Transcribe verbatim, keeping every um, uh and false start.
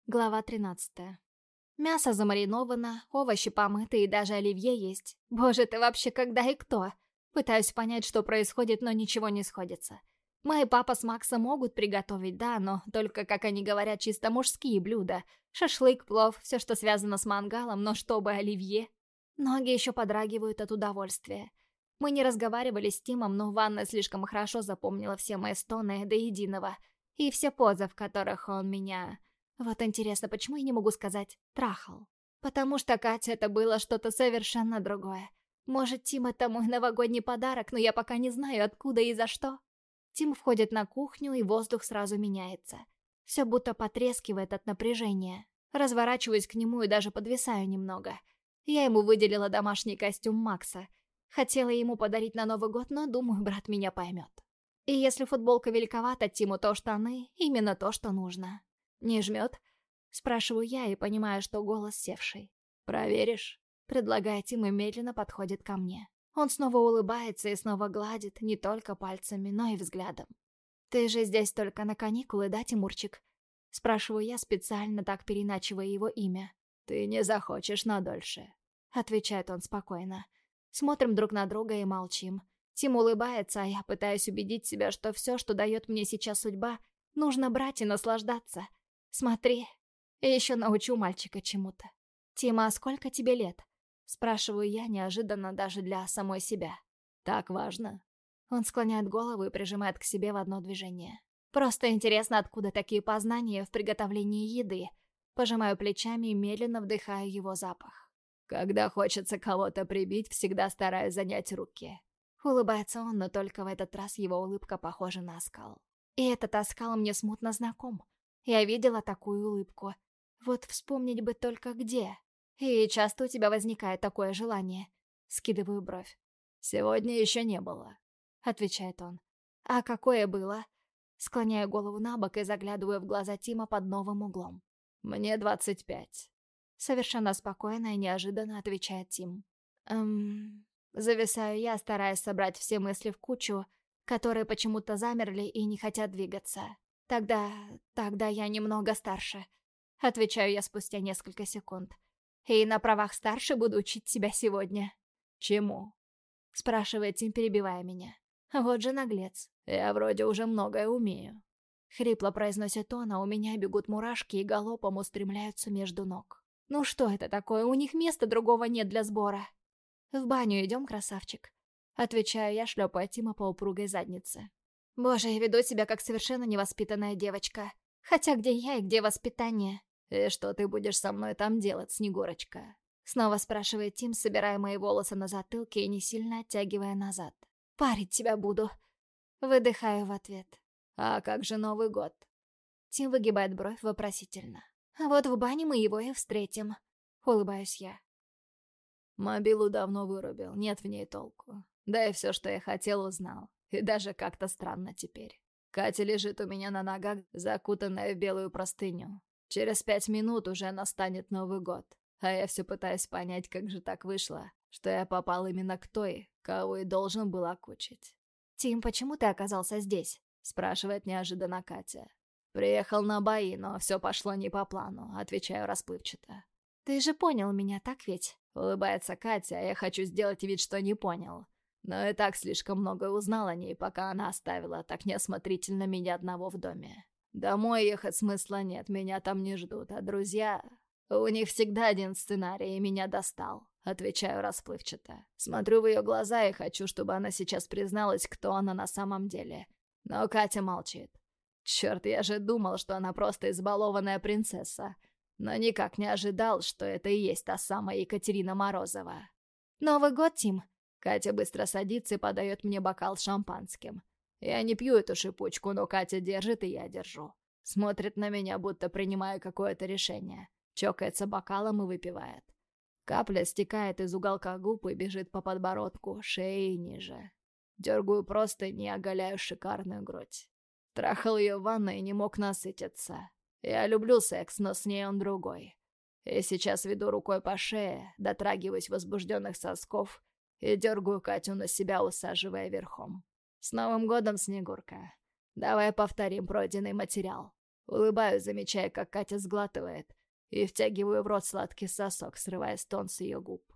Глава тринадцатая. Мясо замариновано, овощи помыты и даже оливье есть. Боже, ты вообще когда и кто? Пытаюсь понять, что происходит, но ничего не сходится. Мои папа с Максом могут приготовить, да, но только, как они говорят, чисто мужские блюда. Шашлык, плов, все, что связано с мангалом, но чтобы оливье. Ноги еще подрагивают от удовольствия. Мы не разговаривали с Тимом, но ванная слишком хорошо запомнила все мои стоны до единого. И все позы, в которых он меня... Вот интересно, почему я не могу сказать «трахал»? Потому что Катя это было что-то совершенно другое. Может, Тим это мой новогодний подарок, но я пока не знаю, откуда и за что. Тим входит на кухню, и воздух сразу меняется. Все будто потрескивает от напряжения. Разворачиваюсь к нему и даже подвисаю немного. Я ему выделила домашний костюм Макса. Хотела ему подарить на Новый год, но, думаю, брат меня поймет. И если футболка великовата Тиму, то штаны — именно то, что нужно. «Не жмет?» — спрашиваю я и понимаю, что голос севший. «Проверишь?» — предлагает Тим и медленно подходит ко мне. Он снова улыбается и снова гладит, не только пальцами, но и взглядом. «Ты же здесь только на каникулы, да, Тимурчик?» — спрашиваю я, специально так переначивая его имя. «Ты не захочешь надольше», — отвечает он спокойно. Смотрим друг на друга и молчим. Тим улыбается, а я пытаюсь убедить себя, что все, что дает мне сейчас судьба, нужно брать и наслаждаться. Смотри, и еще научу мальчика чему-то. «Тима, а сколько тебе лет?» Спрашиваю я, неожиданно даже для самой себя. «Так важно?» Он склоняет голову и прижимает к себе в одно движение. «Просто интересно, откуда такие познания в приготовлении еды?» Пожимаю плечами и медленно вдыхаю его запах. «Когда хочется кого-то прибить, всегда стараюсь занять руки». Улыбается он, но только в этот раз его улыбка похожа на оскал. И этот оскал мне смутно знаком. Я видела такую улыбку. Вот вспомнить бы только где. И часто у тебя возникает такое желание. Скидываю бровь. «Сегодня еще не было», — отвечает он. «А какое было?» Склоняю голову на бок и заглядываю в глаза Тима под новым углом. «Мне двадцать пять». Совершенно спокойно и неожиданно отвечает Тим. Эм... Зависаю я, стараясь собрать все мысли в кучу, которые почему-то замерли и не хотят двигаться. Тогда... тогда я немного старше. Отвечаю я спустя несколько секунд. И на правах старше буду учить тебя сегодня. «Чему?» Спрашивает Тим, перебивая меня. Вот же наглец. «Я вроде уже многое умею». Хрипло произносит он, а у меня бегут мурашки и галопом устремляются между ног. Ну что это такое? У них места другого нет для сбора. В баню идем, красавчик. Отвечаю я, шлепая Тима по упругой заднице. Боже, я веду себя как совершенно невоспитанная девочка. Хотя где я и где воспитание? «И что ты будешь со мной там делать, Снегурочка?» Снова спрашивает Тим, собирая мои волосы на затылке и не сильно оттягивая назад. «Парить тебя буду». Выдыхаю в ответ. «А как же Новый год?» Тим выгибает бровь вопросительно. «Вот в бане мы его и встретим». Улыбаюсь я. Мобилу давно вырубил, нет в ней толку. Да и все, что я хотел, узнал. И даже как-то странно теперь. Катя лежит у меня на ногах, закутанная в белую простыню. Через пять минут уже настанет Новый год. А я все пытаюсь понять, как же так вышло, что я попал именно к той, кого и должен был окучить. «Тим, почему ты оказался здесь?» — спрашивает неожиданно Катя. «Приехал на бои, но все пошло не по плану», — отвечаю расплывчато. «Ты же понял меня, так ведь?» — улыбается Катя, а я хочу сделать вид, что не понял. Но и так слишком много узнал о ней, пока она оставила так неосмотрительно меня одного в доме. Домой ехать смысла нет, меня там не ждут, а друзья... У них всегда один сценарий, и меня достал. Отвечаю расплывчато. Смотрю в ее глаза и хочу, чтобы она сейчас призналась, кто она на самом деле. Но Катя молчит. Черт, я же думал, что она просто избалованная принцесса. Но никак не ожидал, что это и есть та самая Екатерина Морозова. «Новый год, Тим!» Катя быстро садится и подает мне бокал с шампанским. Я не пью эту шипучку, но Катя держит, и я держу. Смотрит на меня, будто принимаю какое-то решение. Чокается бокалом и выпивает. Капля стекает из уголка губ и бежит по подбородку, шее и ниже. Дергаю простынь и оголяю шикарную грудь. Трахал ее в ванной и не мог насытиться. Я люблю секс, но с ней он другой. И сейчас веду рукой по шее, дотрагиваюсь возбужденных сосков и дергаю Катю на себя, усаживая верхом. «С Новым годом, Снегурка! Давай повторим пройденный материал». Улыбаюсь, замечая, как Катя сглатывает, и втягиваю в рот сладкий сосок, срывая стон с ее губ.